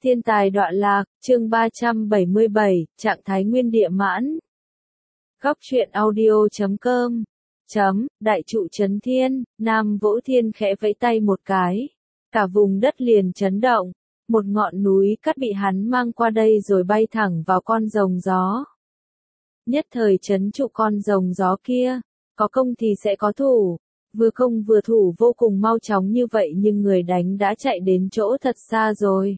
Thiên tài đọa lạc, chương 377, trạng thái nguyên địa mãn. Góc truyện audio.com. Đại trụ chấn thiên, Nam Vỗ Thiên khẽ vẫy tay một cái. Cả vùng đất liền chấn động. Một ngọn núi cát bị hắn mang qua đây rồi bay thẳng vào con rồng gió. Nhất thời chấn trụ con rồng gió kia. Có công thì sẽ có thủ. Vừa công vừa thủ vô cùng mau chóng như vậy nhưng người đánh đã chạy đến chỗ thật xa rồi.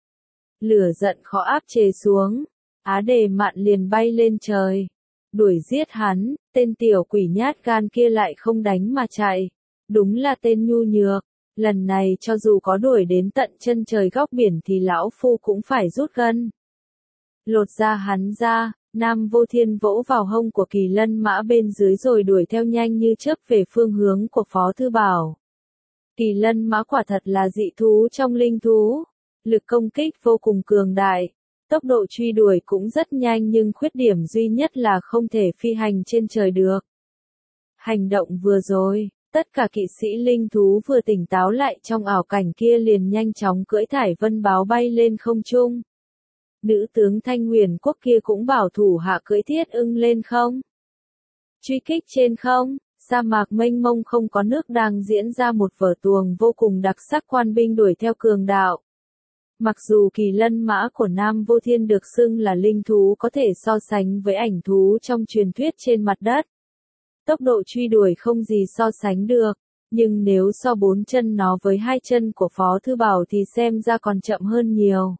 Lửa giận khó áp chế xuống. Á Đề Mạn liền bay lên trời. Đuổi giết hắn, tên tiểu quỷ nhát gan kia lại không đánh mà chạy. Đúng là tên nhu nhược. Lần này cho dù có đuổi đến tận chân trời góc biển thì lão phu cũng phải rút gân. Lột da hắn ra, Nam Vô Thiên vỗ vào hông của Kỳ Lân Mã bên dưới rồi đuổi theo nhanh như chớp về phương hướng của Phó Thư Bảo. Kỳ Lân Mã quả thật là dị thú trong linh thú. Lực công kích vô cùng cường đại. Tốc độ truy đuổi cũng rất nhanh nhưng khuyết điểm duy nhất là không thể phi hành trên trời được. Hành động vừa rồi, tất cả kỵ sĩ linh thú vừa tỉnh táo lại trong ảo cảnh kia liền nhanh chóng cưỡi thải vân báo bay lên không trung. Nữ tướng Thanh Huyền Quốc kia cũng bảo thủ hạ cưỡi Thiết Ưng lên không. Truy kích trên không, sa mạc mênh mông không có nước đang diễn ra một vở tuồng vô cùng đặc sắc quan binh đuổi theo cường đạo. Mặc dù Kỳ Lân Mã của Nam Vô Thiên được xưng là linh thú có thể so sánh với ảnh thú trong truyền thuyết trên mặt đất. Tốc độ truy đuổi không gì so sánh được, nhưng nếu so 4 chân nó với 2 chân của Phó Thư Bảo thì xem ra còn chậm hơn nhiều.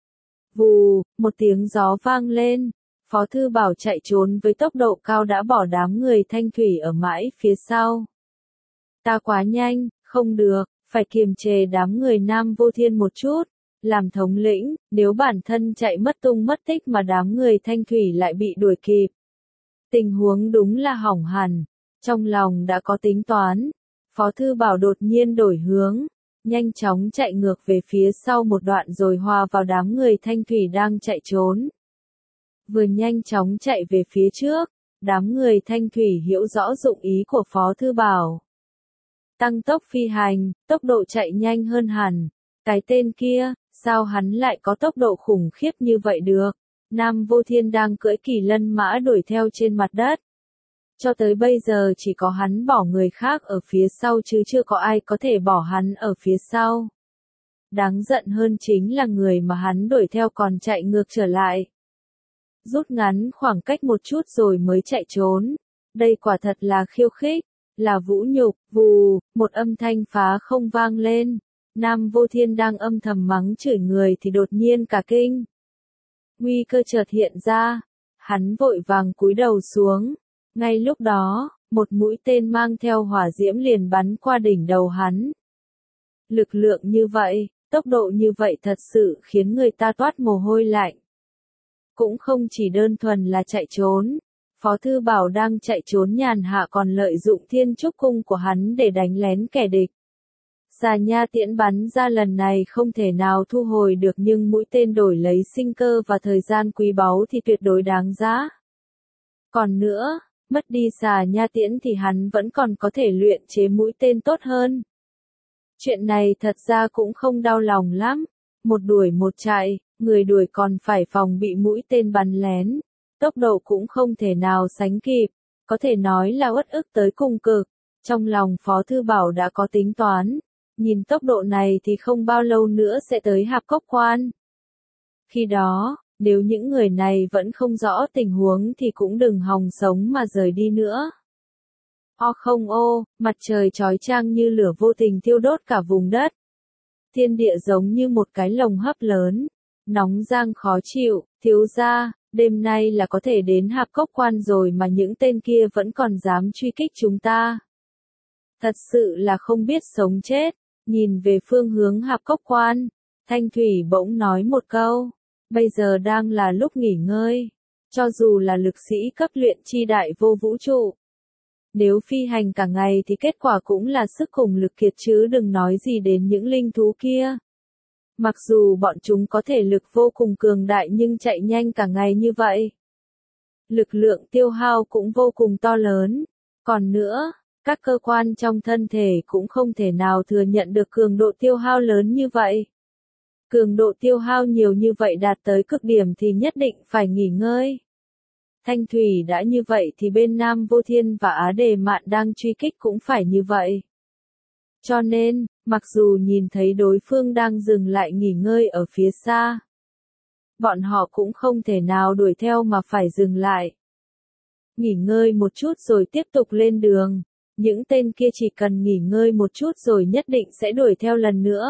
Vù, một tiếng gió vang lên, Phó Thư Bảo chạy trốn với tốc độ cao đã bỏ đám người Thanh Thủy ở mãi phía sau. Ta quá nhanh, không được, phải kiềm chế đám người Nam Vô Thiên một chút. Làm thống lĩnh, nếu bản thân chạy mất tung mất tích mà đám người Thanh Thủy lại bị đuổi kịp. Tình huống đúng là hỏng hẳn. Trong lòng đã có tính toán. Phó Thư Bảo đột nhiên đổi hướng. Nhanh chóng chạy ngược về phía sau một đoạn rồi hòa vào đám người Thanh Thủy đang chạy trốn. Vừa nhanh chóng chạy về phía trước, đám người Thanh Thủy hiểu rõ dụng ý của Phó Thư Bảo. Tăng tốc phi hành, tốc độ chạy nhanh hơn hẳn. Cái tên kia, sao hắn lại có tốc độ khủng khiếp như vậy được? Nam Vô Thiên đang cưỡi Kỳ Lân Mã đuổi theo trên mặt đất. Cho tới bây giờ chỉ có hắn bỏ người khác ở phía sau chứ chưa có ai có thể bỏ hắn ở phía sau. Đáng giận hơn chính là người mà hắn đuổi theo còn chạy ngược trở lại. Rút ngắn khoảng cách một chút rồi mới chạy trốn. Đây quả thật là khiêu khích, là vũ nhục. Vù, một âm thanh phá không vang lên. Nam Vô Thiên đang âm thầm mắng chửi người thì đột nhiên cả kinh. Nguy cơ chợt hiện ra, hắn vội vàng cúi đầu xuống. Ngay lúc đó, một mũi tên mang theo hỏa diễm liền bắn qua đỉnh đầu hắn. Lực lượng như vậy, tốc độ như vậy thật sự khiến người ta toát mồ hôi lạnh. Cũng không chỉ đơn thuần là chạy trốn. Phó Thư Bảo đang chạy trốn nhàn hạ còn lợi dụng Thiên Trúc Cung của hắn để đánh lén kẻ địch. Xà nha tiễn bắn ra lần này không thể nào thu hồi được nhưng mũi tên đổi lấy sinh cơ và thời gian quý báu thì tuyệt đối đáng giá. Còn nữa, mất đi xà nha tiễn thì hắn vẫn còn có thể luyện chế mũi tên tốt hơn. Chuyện này thật ra cũng không đau lòng lắm. Một đuổi một chạy, người đuổi còn phải phòng bị mũi tên bắn lén. Tốc độ cũng không thể nào sánh kịp, có thể nói là uất ức tới cùng cực. Trong lòng Phó Thư Bảo đã có tính toán. Nhìn tốc độ này thì không bao lâu nữa sẽ tới Hạp Cốc Quan. Khi đó, nếu những người này vẫn không rõ tình huống thì cũng đừng hòng sống mà rời đi nữa. Không ô, mặt trời chói chang như lửa vô tình thiêu đốt cả vùng đất. Thiên địa giống như một cái lồng hấp lớn. Nóng rang khó chịu, thiếu gia, đêm nay là có thể đến Hạp Cốc Quan rồi mà những tên kia vẫn còn dám truy kích chúng ta. Thật sự là không biết sống chết. Nhìn về phương hướng Hạp Cốc Quan, Thanh Thủy bỗng nói một câu, bây giờ đang là lúc nghỉ ngơi, cho dù là lực sĩ cấp luyện chi đại vô vũ trụ. Nếu phi hành cả ngày thì kết quả cũng là sức cùng lực kiệt chứ đừng nói gì đến những linh thú kia. Mặc dù bọn chúng có thể lực vô cùng cường đại nhưng chạy nhanh cả ngày như vậy. Lực lượng tiêu hao cũng vô cùng to lớn, còn nữa. Các cơ quan trong thân thể cũng không thể nào thừa nhận được cường độ tiêu hao lớn như vậy. Cường độ tiêu hao nhiều như vậy đạt tới cực điểm thì nhất định phải nghỉ ngơi. Thanh thủy đã như vậy thì bên Nam Vô Thiên và Á Đề Mạn đang truy kích cũng phải như vậy. Cho nên, mặc dù nhìn thấy đối phương đang dừng lại nghỉ ngơi ở phía xa, bọn họ cũng không thể nào đuổi theo mà phải dừng lại. Nghỉ ngơi một chút rồi tiếp tục lên đường, những tên kia chỉ cần nghỉ ngơi một chút rồi nhất định sẽ đuổi theo lần nữa.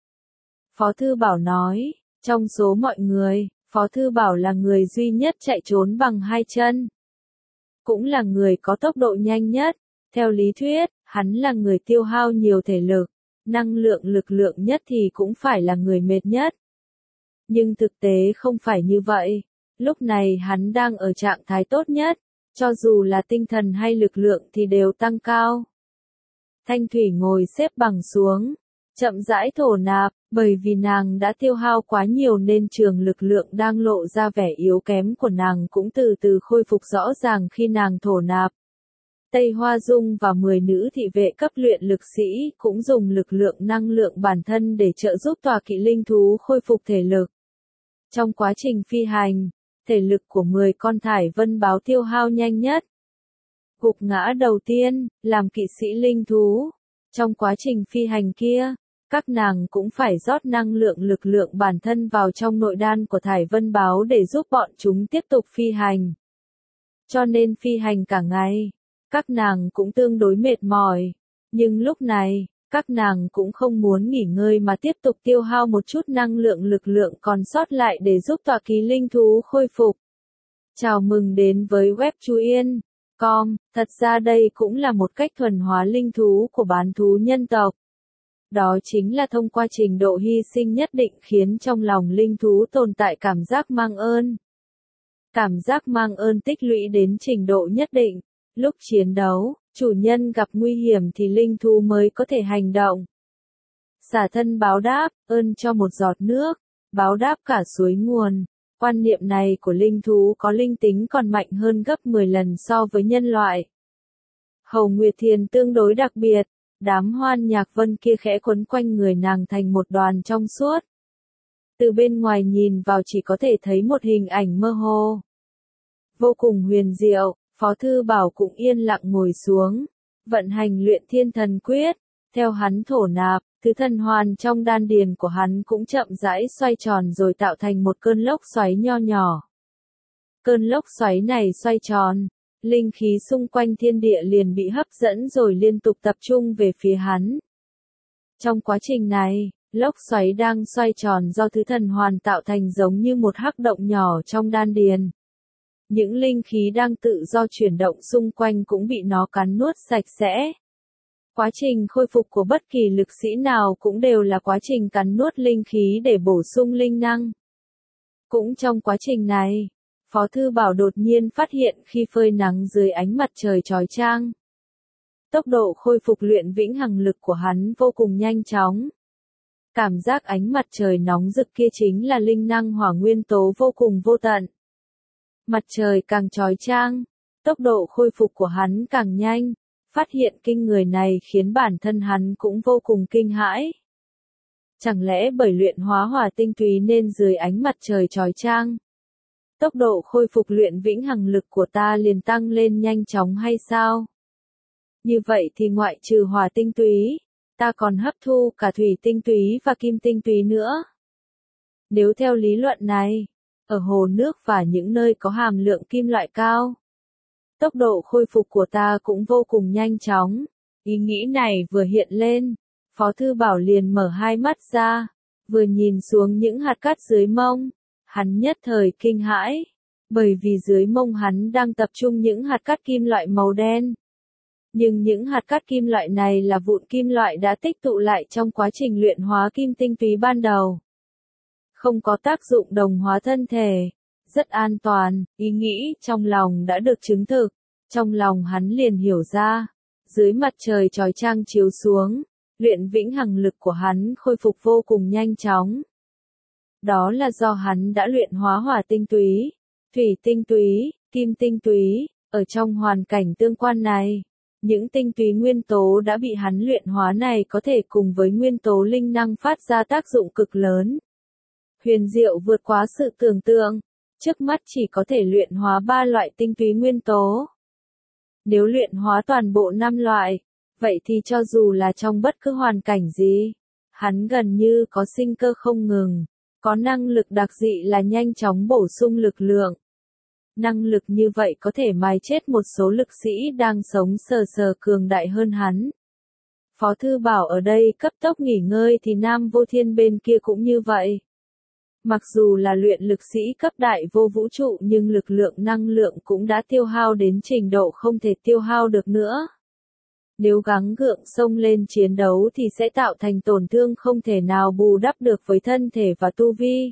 Phó Thư Bảo nói, trong số mọi người, Phó Thư Bảo là người duy nhất chạy trốn bằng hai chân. Cũng là người có tốc độ nhanh nhất, theo lý thuyết, hắn là người tiêu hao nhiều thể lực, năng lượng lực lượng nhất thì cũng phải là người mệt nhất. Nhưng thực tế không phải như vậy, lúc này hắn đang ở trạng thái tốt nhất, cho dù là tinh thần hay lực lượng thì đều tăng cao. Thanh Thủy ngồi xếp bằng xuống, chậm rãi thổ nạp, bởi vì nàng đã tiêu hao quá nhiều nên trường lực lượng đang lộ ra vẻ yếu kém của nàng cũng từ từ khôi phục rõ ràng khi nàng thổ nạp. Tây Hoa Dung và 10 nữ thị vệ cấp luyện lực sĩ cũng dùng lực lượng năng lượng bản thân để trợ giúp tòa kỵ linh thú khôi phục thể lực. Trong quá trình phi hành, thể lực của 10 con thải vân báo tiêu hao nhanh nhất. Gục ngã đầu tiên, làm kỵ sĩ linh thú. Trong quá trình phi hành kia, các nàng cũng phải rót năng lượng lực lượng bản thân vào trong nội đan của thải vân báo để giúp bọn chúng tiếp tục phi hành. Cho nên phi hành cả ngày, các nàng cũng tương đối mệt mỏi. Nhưng lúc này, các nàng cũng không muốn nghỉ ngơi mà tiếp tục tiêu hao một chút năng lượng lực lượng còn sót lại để giúp tọa kỵ linh thú khôi phục. Chào mừng đến với web chuyen.com, thật ra đây cũng là một cách thuần hóa linh thú của bán thú nhân tộc. Đó chính là thông qua trình độ hy sinh nhất định khiến trong lòng linh thú tồn tại cảm giác mang ơn. Cảm giác mang ơn tích lũy đến trình độ nhất định, lúc chiến đấu, chủ nhân gặp nguy hiểm thì linh thú mới có thể hành động. Xả thân báo đáp, ơn cho một giọt nước, báo đáp cả suối nguồn. Quan niệm này của linh thú có linh tính còn mạnh hơn gấp 10 lần so với nhân loại. Hầu Nguyệt Thiền tương đối đặc biệt, đám hoan nhạc vân kia khẽ quấn quanh người nàng thành một đoàn trong suốt. Từ bên ngoài nhìn vào chỉ có thể thấy một hình ảnh mơ hồ. Vô cùng huyền diệu, Phó Thư Bảo cũng yên lặng ngồi xuống, vận hành luyện thiên thần quyết, theo hắn thổ nạp, thứ thần hoàn trong đan điền của hắn cũng chậm rãi xoay tròn rồi tạo thành một cơn lốc xoáy nho nhỏ. Cơn lốc xoáy này xoay tròn, linh khí xung quanh thiên địa liền bị hấp dẫn rồi liên tục tập trung về phía hắn. Trong quá trình này, lốc xoáy đang xoay tròn do thứ thần hoàn tạo thành giống như một hắc động nhỏ trong đan điền. Những linh khí đang tự do chuyển động xung quanh cũng bị nó cắn nuốt sạch sẽ. Quá trình khôi phục của bất kỳ lực sĩ nào cũng đều là quá trình cắn nuốt linh khí để bổ sung linh năng. Cũng trong quá trình này, Phó Thư Bảo đột nhiên phát hiện khi phơi nắng dưới ánh mặt trời chói chang, tốc độ khôi phục luyện vĩnh hằng lực của hắn vô cùng nhanh chóng. Cảm giác ánh mặt trời nóng rực kia chính là linh năng hỏa nguyên tố vô cùng vô tận. Mặt trời càng chói chang, tốc độ khôi phục của hắn càng nhanh, phát hiện kinh người này khiến bản thân hắn cũng vô cùng kinh hãi. Chẳng lẽ bởi luyện hóa hỏa tinh túy nên dưới ánh mặt trời chói chang, tốc độ khôi phục luyện vĩnh hằng lực của ta liền tăng lên nhanh chóng hay sao? Như vậy thì ngoại trừ hỏa tinh túy, ta còn hấp thu cả thủy tinh túy và kim tinh túy nữa. Nếu theo lý luận này, ở hồ nước và những nơi có hàm lượng kim loại cao, tốc độ khôi phục của ta cũng vô cùng nhanh chóng. Ý nghĩ này vừa hiện lên, Phó Thư Bảo liền mở hai mắt ra, vừa nhìn xuống những hạt cát dưới mông, hắn nhất thời kinh hãi, bởi vì dưới mông hắn đang tập trung những hạt cát kim loại màu đen. Nhưng những hạt cát kim loại này là vụn kim loại đã tích tụ lại trong quá trình luyện hóa kim tinh túy ban đầu. Không có tác dụng đồng hóa thân thể, rất an toàn, ý nghĩ trong lòng đã được chứng thực. Trong lòng hắn liền hiểu ra, dưới mặt trời chói chang chiếu xuống, luyện vĩnh hằng lực của hắn khôi phục vô cùng nhanh chóng. Đó là do hắn đã luyện hóa hỏa tinh túy, thủy tinh túy, kim tinh túy, ở trong hoàn cảnh tương quan này. Những tinh túy nguyên tố đã bị hắn luyện hóa này có thể cùng với nguyên tố linh năng phát ra tác dụng cực lớn. huyền diệu vượt quá sự tưởng tượng. Trước mắt chỉ có thể luyện hóa 3 loại tinh túy nguyên tố. Nếu luyện hóa toàn bộ 5 loại, vậy thì cho dù là trong bất cứ hoàn cảnh gì, hắn gần như có sinh cơ không ngừng, có năng lực đặc dị là nhanh chóng bổ sung lực lượng. Năng lực như vậy có thể mài chết một số lực sĩ đang sống sờ sờ cường đại hơn hắn. Phó Thư Bảo ở đây cấp tốc nghỉ ngơi thì Nam Vô Thiên bên kia cũng như vậy. Mặc dù là luyện lực sĩ cấp đại vô vũ trụ nhưng lực lượng năng lượng cũng đã tiêu hao đến trình độ không thể tiêu hao được nữa. Nếu gắng gượng xông lên chiến đấu thì sẽ tạo thành tổn thương không thể nào bù đắp được với thân thể và tu vi.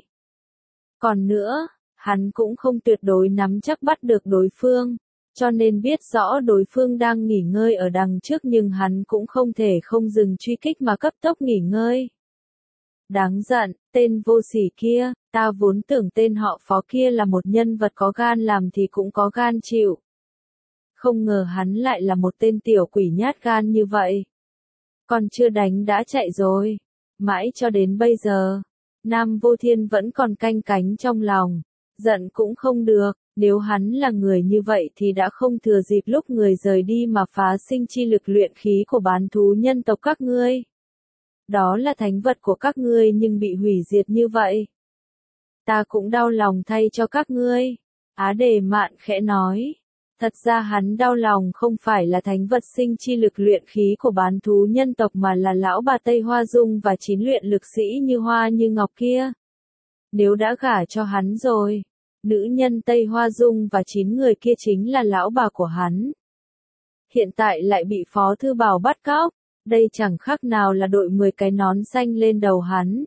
Còn nữa, hắn cũng không tuyệt đối nắm chắc bắt được đối phương, cho nên biết rõ đối phương đang nghỉ ngơi ở đằng trước nhưng hắn cũng không thể không dừng truy kích mà cấp tốc nghỉ ngơi. Đáng giận, tên vô sỉ kia, ta vốn tưởng tên họ Phó kia là một nhân vật có gan làm thì cũng có gan chịu. Không ngờ hắn lại là một tên tiểu quỷ nhát gan như vậy. Còn chưa đánh đã chạy rồi. Mãi cho đến bây giờ, Nam Vô Thiên vẫn còn canh cánh trong lòng. Giận cũng không được, nếu hắn là người như vậy thì đã không thừa dịp lúc người rời đi mà phá sinh chi lực luyện khí của bán thú nhân tộc các ngươi. Đó là thánh vật của các ngươi nhưng bị hủy diệt như vậy. Ta cũng đau lòng thay cho các ngươi. Á Đề Mạn khẽ nói. Thật ra hắn đau lòng không phải là thánh vật sinh chi lực luyện khí của bán thú nhân tộc mà là lão bà Tây Hoa Dung và 9 luyện lực sĩ như Hoa như Ngọc kia. Nếu đã gả cho hắn rồi, nữ nhân Tây Hoa Dung và 9 người kia chính là lão bà của hắn. Hiện tại lại bị Phó Thư Bảo bắt cóc, đây chẳng khác nào là đội 10 cái nón xanh lên đầu hắn.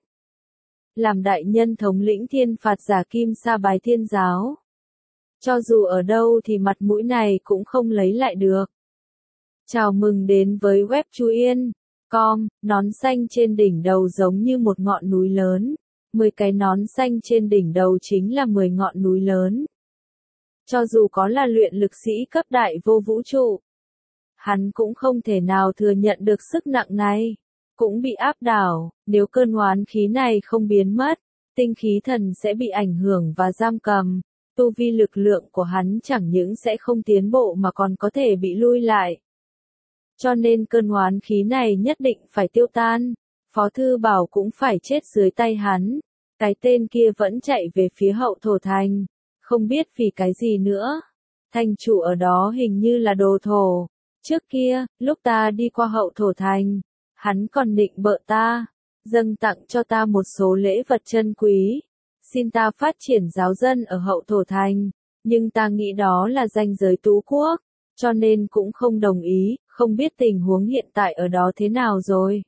Làm đại nhân thống lĩnh thiên phạt giả Kim Sa Bái Thiên Giáo. Cho dù ở đâu thì mặt mũi này cũng không lấy lại được. Chào mừng đến với web chuyen.com, nón xanh trên đỉnh đầu giống như một ngọn núi lớn. 10 cái nón xanh trên đỉnh đầu chính là 10 ngọn núi lớn. Cho dù có là luyện lực sĩ cấp đại vô vũ trụ, hắn cũng không thể nào thừa nhận được sức nặng này. Cũng bị áp đảo, nếu cơn oán khí này không biến mất, tinh khí thần sẽ bị ảnh hưởng và giam cầm. Tu vi lực lượng của hắn chẳng những sẽ không tiến bộ mà còn có thể bị lui lại. Cho nên cơn oán khí này nhất định phải tiêu tan. Phó Thư Bảo cũng phải chết dưới tay hắn. Cái tên kia vẫn chạy về phía Hậu Thổ Thành. Không biết vì cái gì nữa. Thành chủ ở đó hình như là đồ thổ. Trước kia, lúc ta đi qua Hậu Thổ Thành, hắn còn nịnh bợ ta, dâng tặng cho ta một số lễ vật chân quý. Xin ta phát triển giáo dân ở Hậu Thổ Thành, nhưng ta nghĩ đó là ranh giới tú quốc, cho nên cũng không đồng ý, không biết tình huống hiện tại ở đó thế nào rồi.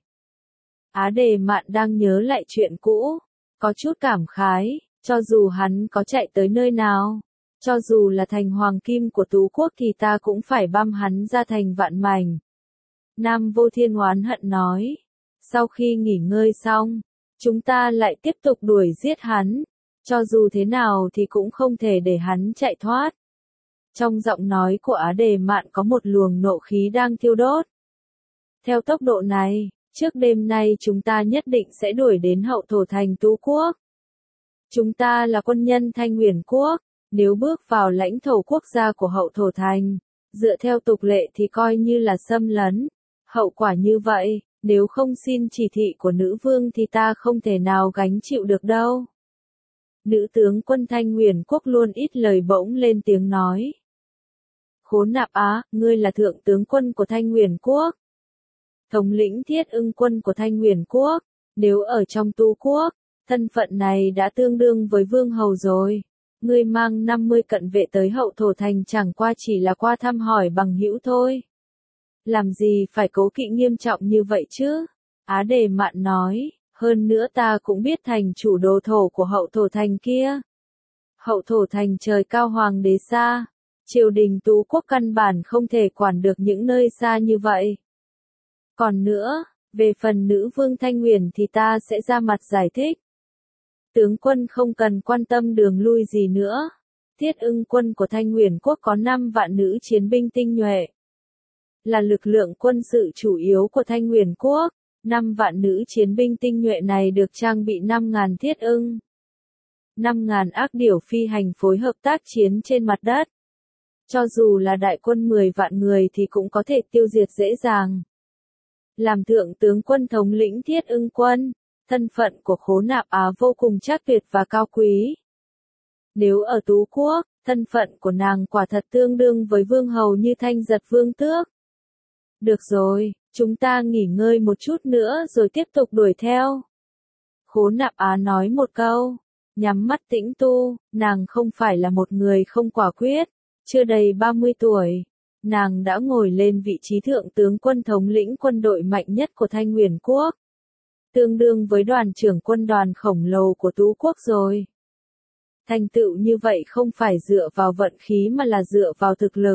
Á Đề Mạn đang nhớ lại chuyện cũ, có chút cảm khái, cho dù hắn có chạy tới nơi nào, cho dù là thành hoàng kim của tú quốc thì ta cũng phải băm hắn ra thành vạn mảnh. Nam Vô Thiên oán hận nói, sau khi nghỉ ngơi xong, chúng ta lại tiếp tục đuổi giết hắn. Cho dù thế nào thì cũng không thể để hắn chạy thoát. Trong giọng nói của Á Đề Mạn có một luồng nộ khí đang thiêu đốt. Theo tốc độ này, trước đêm nay chúng ta nhất định sẽ đuổi đến Hậu Thổ Thành tú quốc. Chúng ta là quân nhân Thanh Huyền Quốc, nếu bước vào lãnh thổ quốc gia của Hậu Thổ Thành, dựa theo tục lệ thì coi như là xâm lấn. Hậu quả như vậy, nếu không xin chỉ thị của nữ vương thì ta không thể nào gánh chịu được đâu. Nữ tướng quân Thanh Huyền Quốc luôn ít lời bỗng lên tiếng nói. Khốn nạp á, ngươi là thượng tướng quân của Thanh Huyền Quốc. Thống lĩnh Thiết Ưng quân của Thanh Huyền Quốc, nếu ở trong tú quốc, thân phận này đã tương đương với vương hầu rồi. Ngươi mang 50 cận vệ tới Hậu Thổ Thành chẳng qua chỉ là qua thăm hỏi bằng hữu thôi. Làm gì phải cố kỵ nghiêm trọng như vậy chứ? Á Đề Mạn nói. Hơn nữa ta cũng biết thành chủ đồ thổ của Hậu Thổ Thành kia. Hậu Thổ Thành trời cao hoàng đế xa, triều đình tú quốc căn bản không thể quản được những nơi xa như vậy. Còn nữa, về phần nữ vương Thanh Huyền thì ta sẽ ra mặt giải thích. Tướng quân không cần quan tâm đường lui gì nữa. Thiết Ưng quân của Thanh Huyền Quốc có 5 vạn nữ chiến binh tinh nhuệ. Là lực lượng quân sự chủ yếu của Thanh Huyền Quốc. 5 vạn nữ chiến binh tinh nhuệ này được trang bị 5.000 thiết ưng. 5.000 ác điểu phi hành phối hợp tác chiến trên mặt đất. Cho dù là đại quân 10 vạn người thì cũng có thể tiêu diệt dễ dàng. Làm thượng tướng quân thống lĩnh Thiết Ưng quân, thân phận của Khố Nạp Á vô cùng trác tuyệt và cao quý. Nếu ở Tú Quốc, thân phận của nàng quả thật tương đương với vương hầu như Thanh Giật vương tước. Được rồi, chúng ta nghỉ ngơi một chút nữa rồi tiếp tục đuổi theo. Khố Nạp Á nói một câu, nhắm mắt tĩnh tu, nàng không phải là một người không quả quyết, chưa đầy 30 tuổi. Nàng đã ngồi lên vị trí thượng tướng quân thống lĩnh quân đội mạnh nhất của Thanh Nguyền Quốc. Tương đương với đoàn trưởng quân đoàn khổng lồ của Tú Quốc rồi. Thành tựu như vậy không phải dựa vào vận khí mà là dựa vào thực lực.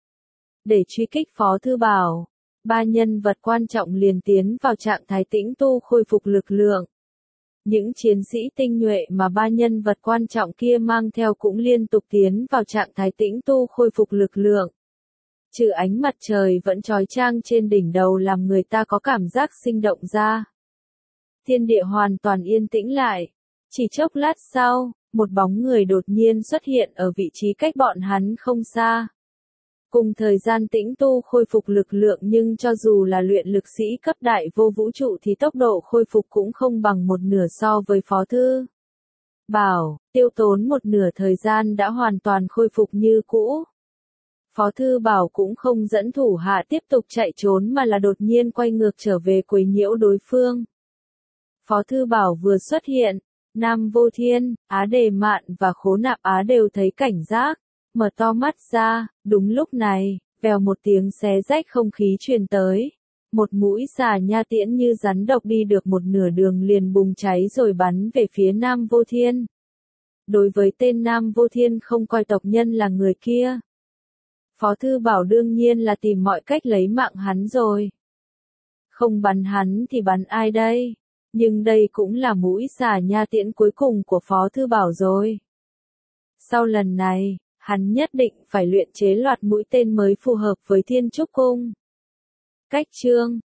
Để truy kích Phó Thư Bảo, 3 nhân vật quan trọng liền tiến vào trạng thái tĩnh tu khôi phục lực lượng. Những chiến sĩ tinh nhuệ mà 3 nhân vật quan trọng kia mang theo cũng liên tục tiến vào trạng thái tĩnh tu khôi phục lực lượng. Trừ ánh mặt trời vẫn chói chang trên đỉnh đầu làm người ta có cảm giác sinh động ra. Thiên địa hoàn toàn yên tĩnh lại. Chỉ chốc lát sau, một bóng người đột nhiên xuất hiện ở vị trí cách bọn hắn không xa. Cùng thời gian tĩnh tu khôi phục lực lượng nhưng cho dù là luyện lực sĩ cấp đại vô vũ trụ thì tốc độ khôi phục cũng không bằng một nửa so với Phó Thư Bảo, tiêu tốn một nửa thời gian đã hoàn toàn khôi phục như cũ. Phó Thư Bảo cũng không dẫn thủ hạ tiếp tục chạy trốn mà là đột nhiên quay ngược trở về quấy nhiễu đối phương. Phó Thư Bảo vừa xuất hiện, Nam Vô Thiên, Á Đề Mạn và Khố Nạp Á đều thấy cảnh giác, mở to mắt ra. Đúng lúc này, vèo một tiếng xé rách không khí truyền tới. Một mũi xà nha tiễn như rắn độc đi được một nửa đường liền bùng cháy rồi bắn về phía Nam Vô Thiên. Đối với tên Nam Vô Thiên không coi tộc nhân là người kia, Phó Thư Bảo đương nhiên là tìm mọi cách lấy mạng hắn rồi. Không bắn hắn thì bắn ai đây? Nhưng đây cũng là mũi xà nha tiễn cuối cùng của Phó Thư Bảo rồi. Sau lần này, hắn nhất định phải luyện chế loạt mũi tên mới phù hợp với Thiên Trúc Cung. Cách chương